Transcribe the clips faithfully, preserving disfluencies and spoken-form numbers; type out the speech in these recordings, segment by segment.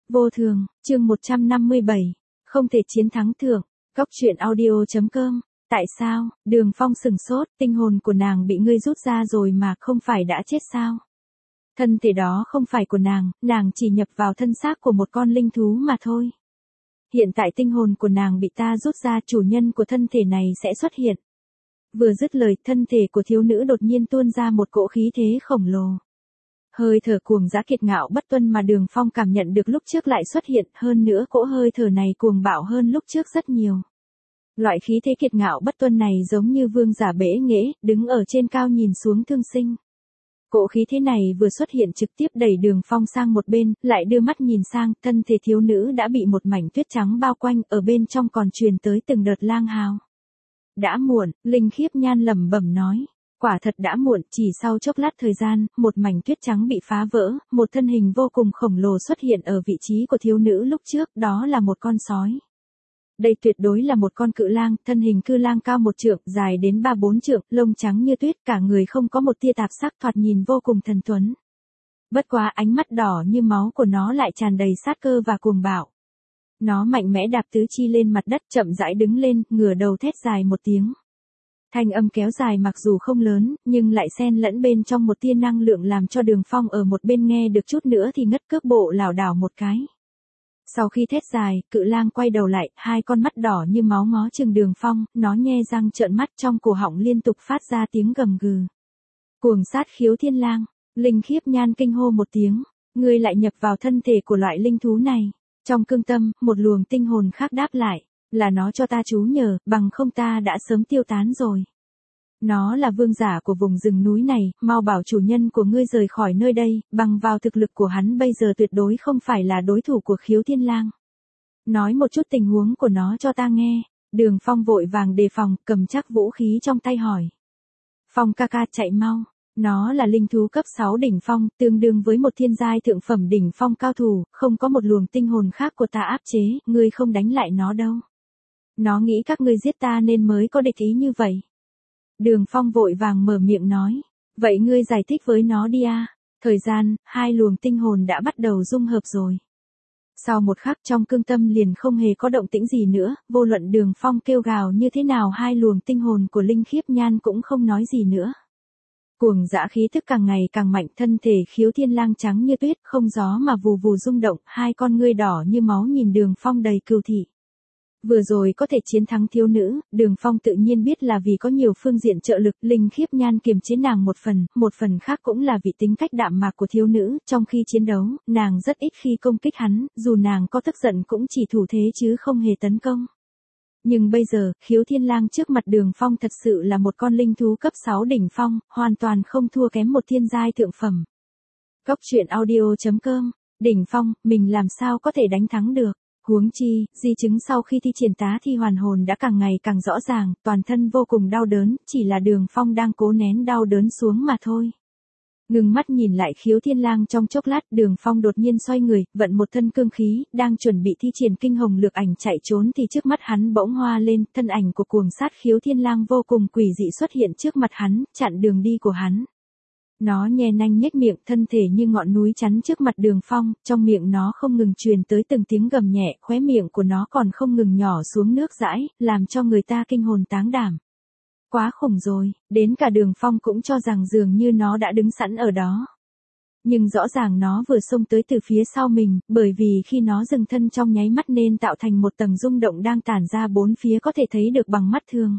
Vô thường, chương một trăm năm mươi bảy. Không thể chiến thắng thượng. Cốc truyện audio chấm com. Tại sao? Đường Phong sừng sốt, tinh hồn của nàng bị ngươi rút ra rồi mà không phải đã chết sao? Thân thể đó không phải của nàng, nàng chỉ nhập vào thân xác của một con linh thú mà thôi. Hiện tại tinh hồn của nàng bị ta rút ra, chủ nhân của thân thể này sẽ xuất hiện. Vừa dứt lời, thân thể của thiếu nữ đột nhiên tuôn ra một cỗ khí thế khổng lồ. Hơi thở cuồng dã kiệt ngạo bất tuân mà Đường Phong cảm nhận được lúc trước lại xuất hiện, hơn nữa cỗ hơi thở này cuồng bạo hơn lúc trước rất nhiều. Loại khí thế kiệt ngạo bất tuân này giống như vương giả bẽ nghễ, đứng ở trên cao nhìn xuống thương sinh. Cỗ khí thế này vừa xuất hiện trực tiếp đẩy Đường Phong sang một bên, lại đưa mắt nhìn sang, thân thể thiếu nữ đã bị một mảnh tuyết trắng bao quanh, ở bên trong còn truyền tới từng đợt lang hào. Đã muộn, Linh Khiếp Nhan lẩm bẩm nói. Quả thật đã muộn, chỉ sau chốc lát thời gian, một mảnh tuyết trắng bị phá vỡ, một thân hình vô cùng khổng lồ xuất hiện ở vị trí của thiếu nữ lúc trước, đó là một con sói. Đây tuyệt đối là một con cự lang, thân hình cự lang cao một trượng, dài đến ba bốn trượng, lông trắng như tuyết, cả người không có một tia tạp sắc, thoạt nhìn vô cùng thần tuấn. Bất quá ánh mắt đỏ như máu của nó lại tràn đầy sát cơ và cuồng bạo. Nó mạnh mẽ đạp tứ chi lên mặt đất, chậm rãi đứng lên, ngửa đầu thét dài một tiếng. Thanh âm kéo dài mặc dù không lớn, nhưng lại xen lẫn bên trong một tia năng lượng làm cho Đường Phong ở một bên nghe được chút nữa thì ngất cước bộ lảo đảo một cái. Sau khi thét dài, cự lang quay đầu lại, hai con mắt đỏ như máu ngó chừng Đường Phong, nó nhe răng trợn mắt, trong cổ họng liên tục phát ra tiếng gầm gừ. Cuồng sát khiếu thiên lang, Linh Khiếp Nhan kinh hô một tiếng, ngươi lại nhập vào thân thể của loại linh thú này. Trong cương tâm, một luồng tinh hồn khác đáp lại. Là nó cho ta trú nhờ, bằng không ta đã sớm tiêu tán rồi. Nó là vương giả của vùng rừng núi này, mau bảo chủ nhân của ngươi rời khỏi nơi đây, bằng vào thực lực của hắn bây giờ tuyệt đối không phải là đối thủ của khiếu thiên lang. Nói một chút tình huống của nó cho ta nghe. Đường Phong vội vàng đề phòng, cầm chắc vũ khí trong tay hỏi. Phong ca ca chạy mau. Nó là linh thú cấp sáu đỉnh phong, tương đương với một thiên giai thượng phẩm đỉnh phong cao thủ, không có một luồng tinh hồn khác của ta áp chế, ngươi không đánh lại nó đâu. Nó nghĩ các ngươi giết ta nên mới có địch ý như vậy. Đường Phong vội vàng mở miệng nói. Vậy ngươi giải thích với nó đi à. Thời gian, hai luồng tinh hồn đã bắt đầu dung hợp rồi. Sau một khắc trong cương tâm liền không hề có động tĩnh gì nữa, vô luận Đường Phong kêu gào như thế nào hai luồng tinh hồn của Linh Khiếp Nhan cũng không nói gì nữa. Cuồng dã khí thức càng ngày càng mạnh, thân thể khiếu thiên lang trắng như tuyết, không gió mà vù vù rung động, hai con ngươi đỏ như máu nhìn Đường Phong đầy cừu thị. Vừa rồi có thể chiến thắng thiếu nữ, Đường Phong tự nhiên biết là vì có nhiều phương diện trợ lực, Linh Khiếp Nhan kiềm chế nàng một phần, một phần khác cũng là vì tính cách đạm mạc của thiếu nữ, trong khi chiến đấu, nàng rất ít khi công kích hắn, dù nàng có tức giận cũng chỉ thủ thế chứ không hề tấn công. Nhưng bây giờ, khiếu thiên lang trước mặt Đường Phong thật sự là một con linh thú cấp sáu đỉnh phong, hoàn toàn không thua kém một thiên giai thượng phẩm. Cốc truyện audio chấm com. Đỉnh phong, mình làm sao có thể đánh thắng được. Huống chi, di chứng sau khi thi triển tá thi hoàn hồn đã càng ngày càng rõ ràng, toàn thân vô cùng đau đớn, chỉ là Đường Phong đang cố nén đau đớn xuống mà thôi. Ngừng mắt nhìn lại khiếu thiên lang trong chốc lát, Đường Phong đột nhiên xoay người, vận một thân cương khí, đang chuẩn bị thi triển kinh hồng lược ảnh chạy trốn thì trước mắt hắn bỗng hoa lên, thân ảnh của cuồng sát khiếu thiên lang vô cùng quỷ dị xuất hiện trước mặt hắn, chặn đường đi của hắn. Nó nhe nanh nhếch miệng, thân thể như ngọn núi chắn trước mặt Đường Phong, trong miệng nó không ngừng truyền tới từng tiếng gầm nhẹ, khóe miệng của nó còn không ngừng nhỏ xuống nước dãi, làm cho người ta kinh hồn táng đảm. Quá khủng rồi, đến cả Đường Phong cũng cho rằng dường như nó đã đứng sẵn ở đó. Nhưng rõ ràng nó vừa xông tới từ phía sau mình, bởi vì khi nó dừng thân trong nháy mắt nên tạo thành một tầng rung động đang tản ra bốn phía có thể thấy được bằng mắt thường.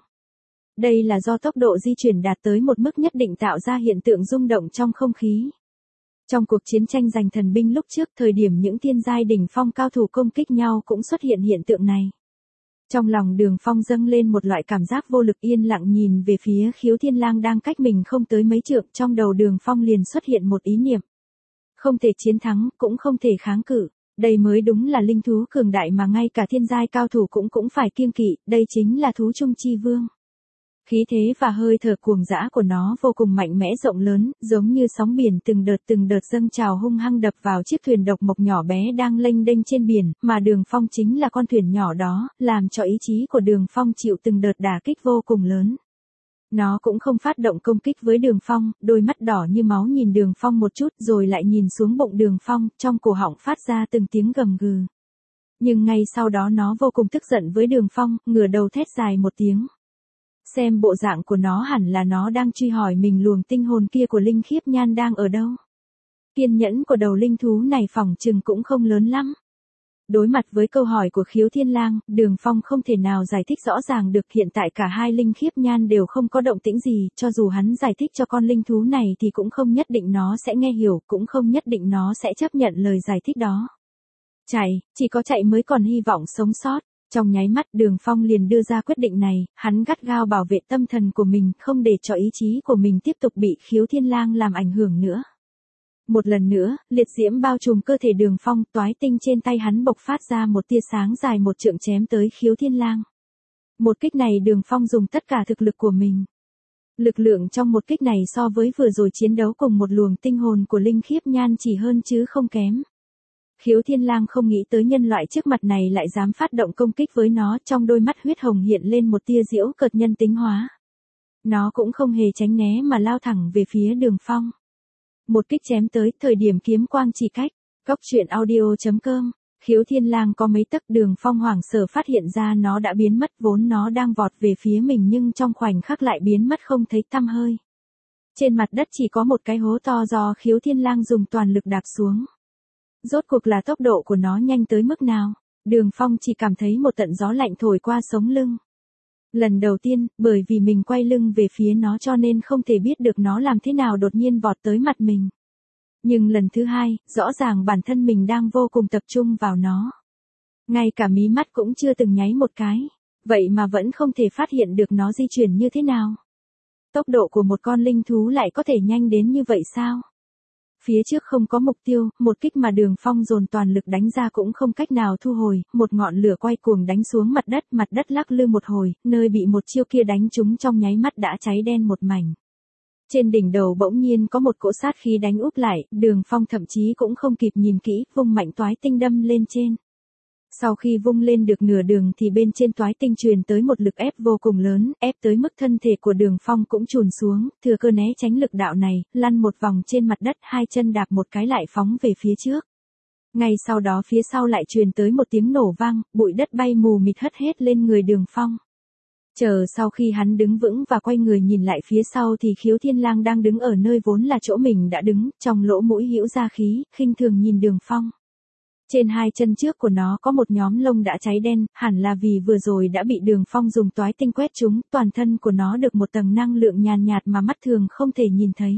Đây là do tốc độ di chuyển đạt tới một mức nhất định tạo ra hiện tượng rung động trong không khí. Trong cuộc chiến tranh giành thần binh lúc trước, thời điểm những thiên giai đỉnh phong cao thủ công kích nhau cũng xuất hiện hiện tượng này. Trong lòng Đường Phong dâng lên một loại cảm giác vô lực, yên lặng nhìn về phía khiếu thiên lang đang cách mình không tới mấy trượng, trong đầu Đường Phong liền xuất hiện một ý niệm. Không thể chiến thắng, cũng không thể kháng cự, đây mới đúng là linh thú cường đại mà ngay cả thiên giai cao thủ cũng cũng phải kiêng kỵ, đây chính là thú trung chi vương. Khí thế và hơi thở cuồng dã của nó vô cùng mạnh mẽ rộng lớn, giống như sóng biển từng đợt từng đợt dâng trào hung hăng đập vào chiếc thuyền độc mộc nhỏ bé đang lênh đênh trên biển, mà Đường Phong chính là con thuyền nhỏ đó, làm cho ý chí của Đường Phong chịu từng đợt đả kích vô cùng lớn. Nó cũng không phát động công kích với Đường Phong, đôi mắt đỏ như máu nhìn Đường Phong một chút rồi lại nhìn xuống bụng Đường Phong, trong cổ họng phát ra từng tiếng gầm gừ. Nhưng ngay sau đó nó vô cùng tức giận với Đường Phong, ngửa đầu thét dài một tiếng. Xem bộ dạng của nó hẳn là nó đang truy hỏi mình luồng tinh hồn kia của Linh Khiếp Nhan đang ở đâu. Kiên nhẫn của đầu linh thú này phỏng chừng cũng không lớn lắm. Đối mặt với câu hỏi của Khiếu Thiên Lang, Đường Phong không thể nào giải thích rõ ràng được, hiện tại cả hai Linh Khiếp Nhan đều không có động tĩnh gì, cho dù hắn giải thích cho con linh thú này thì cũng không nhất định nó sẽ nghe hiểu, cũng không nhất định nó sẽ chấp nhận lời giải thích đó. Chạy, chỉ có chạy mới còn hy vọng sống sót. Trong nháy mắt Đường Phong liền đưa ra quyết định này, hắn gắt gao bảo vệ tâm thần của mình, không để cho ý chí của mình tiếp tục bị Khiếu Thiên Lang làm ảnh hưởng nữa. Một lần nữa, liệt diễm bao trùm cơ thể Đường Phong, toái tinh trên tay hắn bộc phát ra một tia sáng dài một trượng chém tới Khiếu Thiên Lang. Một kích này Đường Phong dùng tất cả thực lực của mình. Lực lượng trong một kích này so với vừa rồi chiến đấu cùng một luồng tinh hồn của Linh Khiếp Nhan chỉ hơn chứ không kém. Khiếu Thiên Lang không nghĩ tới nhân loại trước mặt này lại dám phát động công kích với nó, trong đôi mắt huyết hồng hiện lên một tia giễu cợt nhân tính hóa. Nó cũng không hề tránh né mà lao thẳng về phía Đường Phong. Một kích chém tới, thời điểm kiếm quang chỉ cách. Cóc truyện audio chấm com. Khiếu Thiên Lang có mấy tấc, Đường Phong hoảng sợ phát hiện ra nó đã biến mất, vốn nó đang vọt về phía mình nhưng trong khoảnh khắc lại biến mất không thấy tăm hơi. Trên mặt đất chỉ có một cái hố to do Khiếu Thiên Lang dùng toàn lực đạp xuống. Rốt cuộc là tốc độ của nó nhanh tới mức nào? Đường Phong chỉ cảm thấy một tận gió lạnh thổi qua sống lưng. Lần đầu tiên, bởi vì mình quay lưng về phía nó cho nên không thể biết được nó làm thế nào đột nhiên vọt tới mặt mình. Nhưng lần thứ hai, rõ ràng bản thân mình đang vô cùng tập trung vào nó. Ngay cả mí mắt cũng chưa từng nháy một cái. Vậy mà vẫn không thể phát hiện được nó di chuyển như thế nào. Tốc độ của một con linh thú lại có thể nhanh đến như vậy sao? Phía trước không có mục tiêu, một kích mà Đường Phong dồn toàn lực đánh ra cũng không cách nào thu hồi, một ngọn lửa quay cuồng đánh xuống mặt đất, mặt đất lắc lư một hồi, nơi bị một chiêu kia đánh trúng trong nháy mắt đã cháy đen một mảnh. Trên đỉnh đầu bỗng nhiên có một cỗ sát khí đánh úp lại, Đường Phong thậm chí cũng không kịp nhìn kỹ, vung mạnh toái tinh đâm lên trên. Sau khi vung lên được nửa đường thì bên trên toái tinh truyền tới một lực ép vô cùng lớn, ép tới mức thân thể của Đường Phong cũng chùn xuống, thừa cơ né tránh lực đạo này, lăn một vòng trên mặt đất, hai chân đạp một cái lại phóng về phía trước. Ngay sau đó phía sau lại truyền tới một tiếng nổ vang, bụi đất bay mù mịt hất hết lên người Đường Phong. Chờ sau khi hắn đứng vững và quay người nhìn lại phía sau thì Khiếu Thiên Lang đang đứng ở nơi vốn là chỗ mình đã đứng, trong lỗ mũi hữu ra khí, khinh thường nhìn Đường Phong. Trên hai chân trước của nó có một nhóm lông đã cháy đen, hẳn là vì vừa rồi đã bị Đường Phong dùng toái tinh quét trúng, toàn thân của nó được một tầng năng lượng nhàn nhạt mà mắt thường không thể nhìn thấy.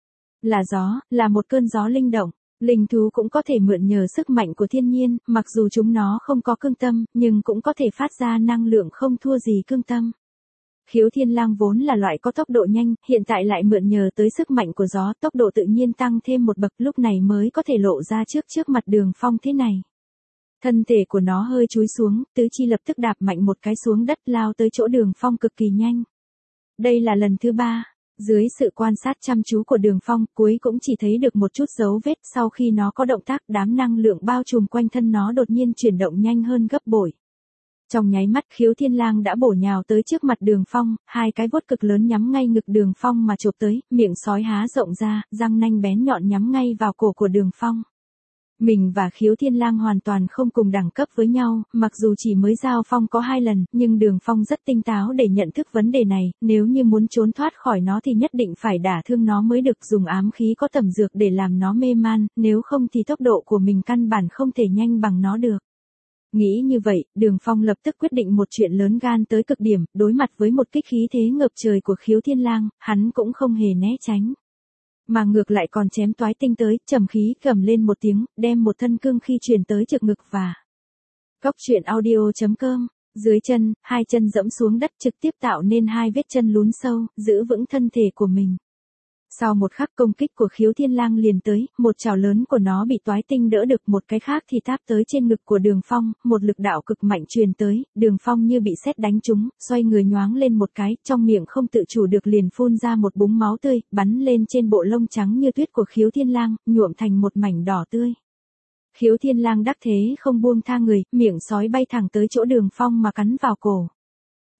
Là gió, là một cơn gió linh động. Linh thú cũng có thể mượn nhờ sức mạnh của thiên nhiên, mặc dù chúng nó không có cương tâm, nhưng cũng có thể phát ra năng lượng không thua gì cương tâm. Khiếu Thiên Lang vốn là loại có tốc độ nhanh, hiện tại lại mượn nhờ tới sức mạnh của gió, tốc độ tự nhiên tăng thêm một bậc, lúc này mới có thể lộ ra trước trước mặt Đường Phong thế này. Thân thể của nó hơi chúi xuống, tứ chi lập tức đạp mạnh một cái xuống đất lao tới chỗ Đường Phong cực kỳ nhanh. Đây là lần thứ ba. Dưới sự quan sát chăm chú của Đường Phong, cuối cũng chỉ thấy được một chút dấu vết, sau khi nó có động tác, đám năng lượng bao trùm quanh thân nó đột nhiên chuyển động nhanh hơn gấp bội. Trong nháy mắt Khiếu Thiên Lang đã bổ nhào tới trước mặt Đường Phong, hai cái vuốt cực lớn nhắm ngay ngực Đường Phong mà chộp tới, miệng sói há rộng ra, răng nanh bén nhọn nhắm ngay vào cổ của Đường Phong. Mình và Khiếu Thiên Lang hoàn toàn không cùng đẳng cấp với nhau, mặc dù chỉ mới giao phong có hai lần, nhưng Đường Phong rất tinh táo để nhận thức vấn đề này, nếu như muốn trốn thoát khỏi nó thì nhất định phải đả thương nó mới được, dùng ám khí có tẩm dược để làm nó mê man, nếu không thì tốc độ của mình căn bản không thể nhanh bằng nó được. Nghĩ như vậy, Đường Phong lập tức quyết định một chuyện lớn gan tới cực điểm, đối mặt với một kích khí thế ngập trời của Khiếu Thiên Lang, hắn cũng không hề né tránh. Mà ngược lại còn chém toái tinh tới, trầm khí gầm lên một tiếng, đem một thân cương khí truyền tới trực ngực và. Cóc truyện audio chấm com, dưới chân, hai chân dẫm xuống đất trực tiếp tạo nên hai vết chân lún sâu, giữ vững thân thể của mình. Sau một khắc công kích của Khiếu Thiên Lang liền tới, một chảo lớn của nó bị toái tinh đỡ được, một cái khác thì táp tới trên ngực của Đường Phong, một lực đạo cực mạnh truyền tới, Đường Phong như bị sét đánh trúng, xoay người nhoáng lên một cái, trong miệng không tự chủ được liền phun ra một búng máu tươi, bắn lên trên bộ lông trắng như tuyết của Khiếu Thiên Lang, nhuộm thành một mảnh đỏ tươi. Khiếu Thiên Lang đắc thế không buông tha người, miệng sói bay thẳng tới chỗ Đường Phong mà cắn vào cổ.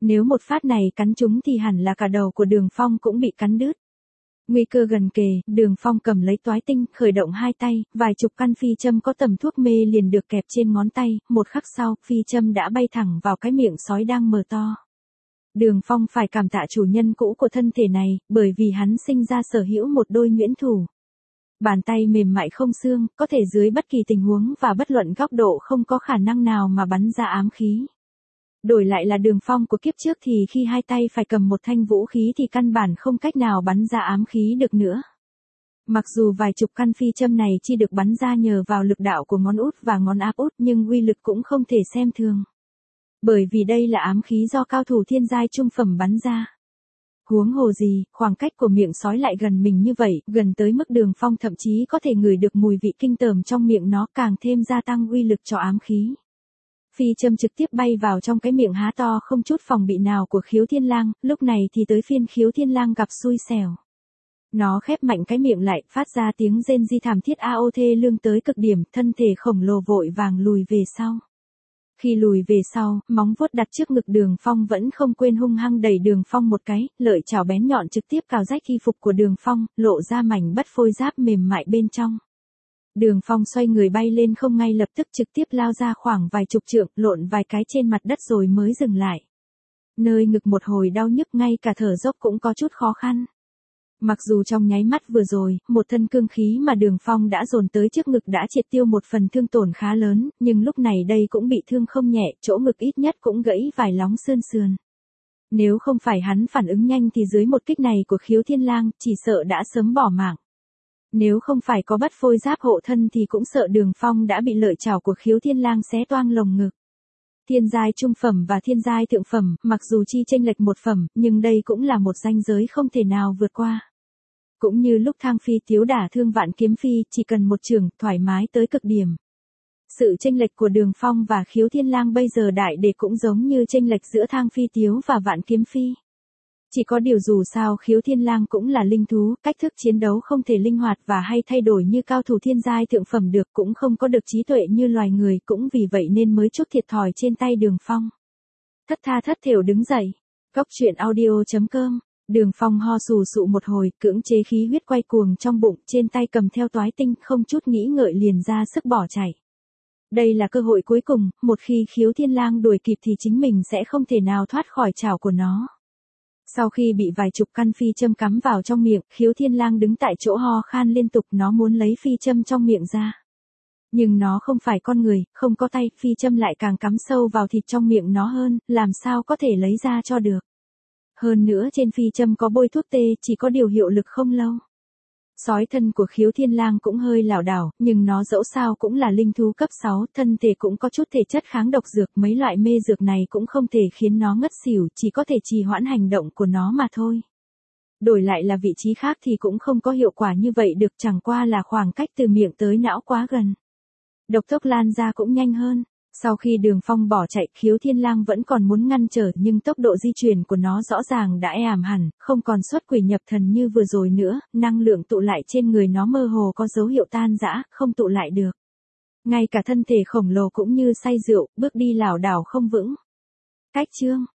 Nếu một phát này cắn trúng thì hẳn là cả đầu của Đường Phong cũng bị cắn đứt. Nguy cơ gần kề, Đường Phong cầm lấy toái tinh, khởi động hai tay, vài chục căn phi châm có tầm thuốc mê liền được kẹp trên ngón tay, một khắc sau, phi châm đã bay thẳng vào cái miệng sói đang mở to. Đường Phong phải cảm tạ chủ nhân cũ của thân thể này, bởi vì hắn sinh ra sở hữu một đôi nhuyễn thủ. Bàn tay mềm mại không xương, có thể dưới bất kỳ tình huống và bất luận góc độ không có khả năng nào mà bắn ra ám khí. Đổi lại là Đường Phong của kiếp trước thì khi hai tay phải cầm một thanh vũ khí thì căn bản không cách nào bắn ra ám khí được nữa. Mặc dù vài chục căn phi châm này chỉ được bắn ra nhờ vào lực đạo của ngón út và ngón áp út nhưng uy lực cũng không thể xem thường. Bởi vì đây là ám khí do cao thủ thiên giai trung phẩm bắn ra. Huống hồ gì, khoảng cách của miệng sói lại gần mình như vậy, gần tới mức Đường Phong thậm chí có thể ngửi được mùi vị kinh tởm trong miệng nó, càng thêm gia tăng uy lực cho ám khí. Phi châm trực tiếp bay vào trong cái miệng há to không chút phòng bị nào của Khiếu Thiên Lang, lúc này thì tới phiên Khiếu Thiên Lang gặp xui xẻo. Nó khép mạnh cái miệng lại, phát ra tiếng rên ri thảm thiết a ô thê lương tới cực điểm, thân thể khổng lồ vội vàng lùi về sau. Khi lùi về sau, móng vuốt đặt trước ngực Đường Phong vẫn không quên hung hăng đẩy Đường Phong một cái, lợi chảo bén nhọn trực tiếp cào rách y phục của Đường Phong, lộ ra mảnh bất phôi giáp mềm mại bên trong. Đường Phong xoay người bay lên không ngay lập tức trực tiếp lao ra khoảng vài chục trượng, lộn vài cái trên mặt đất rồi mới dừng lại. Nơi ngực một hồi đau nhức ngay cả thở dốc cũng có chút khó khăn. Mặc dù trong nháy mắt vừa rồi, một thân cương khí mà Đường Phong đã dồn tới trước ngực đã triệt tiêu một phần thương tổn khá lớn, nhưng lúc này đây cũng bị thương không nhẹ, chỗ ngực ít nhất cũng gãy vài lóng xương sườn. Nếu không phải hắn phản ứng nhanh thì dưới một kích này của Khiếu Thiên Lang, chỉ sợ đã sớm bỏ mạng. Nếu không phải có bất phôi giáp hộ thân thì cũng sợ Đường Phong đã bị lợi chảo của Khiếu Thiên Lang xé toang lồng ngực. Thiên giai trung phẩm và thiên giai thượng phẩm, mặc dù chi chênh lệch một phẩm, nhưng đây cũng là một ranh giới không thể nào vượt qua. Cũng như lúc Thang Phi Tiếu đả thương Vạn Kiếm Phi, chỉ cần một chưởng, thoải mái tới cực điểm. Sự chênh lệch của Đường Phong và Khiếu Thiên Lang bây giờ đại để cũng giống như chênh lệch giữa Thang Phi Tiếu và Vạn Kiếm Phi. Chỉ có điều dù sao Khiếu Thiên Lang cũng là linh thú, cách thức chiến đấu không thể linh hoạt và hay thay đổi như cao thủ thiên giai thượng phẩm được, cũng không có được trí tuệ như loài người, cũng vì vậy nên mới chuốc thiệt thòi trên tay Đường Phong. Thất tha thất thểu đứng dậy. Góc truyện audio chấm com. Đường Phong ho sù sụ một hồi, cưỡng chế khí huyết quay cuồng trong bụng, trên tay cầm theo toái tinh, không chút nghĩ ngợi liền ra sức bỏ chạy. Đây là cơ hội cuối cùng, một khi Khiếu Thiên Lang đuổi kịp thì chính mình sẽ không thể nào thoát khỏi chảo của nó. Sau khi bị vài chục căn phi châm cắm vào trong miệng, Khiếu Thiên Lang đứng tại chỗ ho khan liên tục, nó muốn lấy phi châm trong miệng ra. Nhưng nó không phải con người, không có tay, phi châm lại càng cắm sâu vào thịt trong miệng nó hơn, làm sao có thể lấy ra cho được. Hơn nữa trên phi châm có bôi thuốc tê, chỉ có điều hiệu lực không lâu. Sói thân của Khiếu Thiên Lang cũng hơi lảo đảo, nhưng nó dẫu sao cũng là linh thú cấp sáu, thân thể cũng có chút thể chất kháng độc dược, mấy loại mê dược này cũng không thể khiến nó ngất xỉu, chỉ có thể trì hoãn hành động của nó mà thôi. Đổi lại là vị trí khác thì cũng không có hiệu quả như vậy được, chẳng qua là khoảng cách từ miệng tới não quá gần. Độc tốc lan ra cũng nhanh hơn. Sau khi Đường Phong bỏ chạy, Khiếu Thiên Lang vẫn còn muốn ngăn trở, nhưng tốc độ di chuyển của nó rõ ràng đã ảm hẳn, không còn xuất quỷ nhập thần như vừa rồi nữa, năng lượng tụ lại trên người nó mơ hồ có dấu hiệu tan rã, không tụ lại được. Ngay cả thân thể khổng lồ cũng như say rượu, bước đi lảo đảo không vững. Cách chương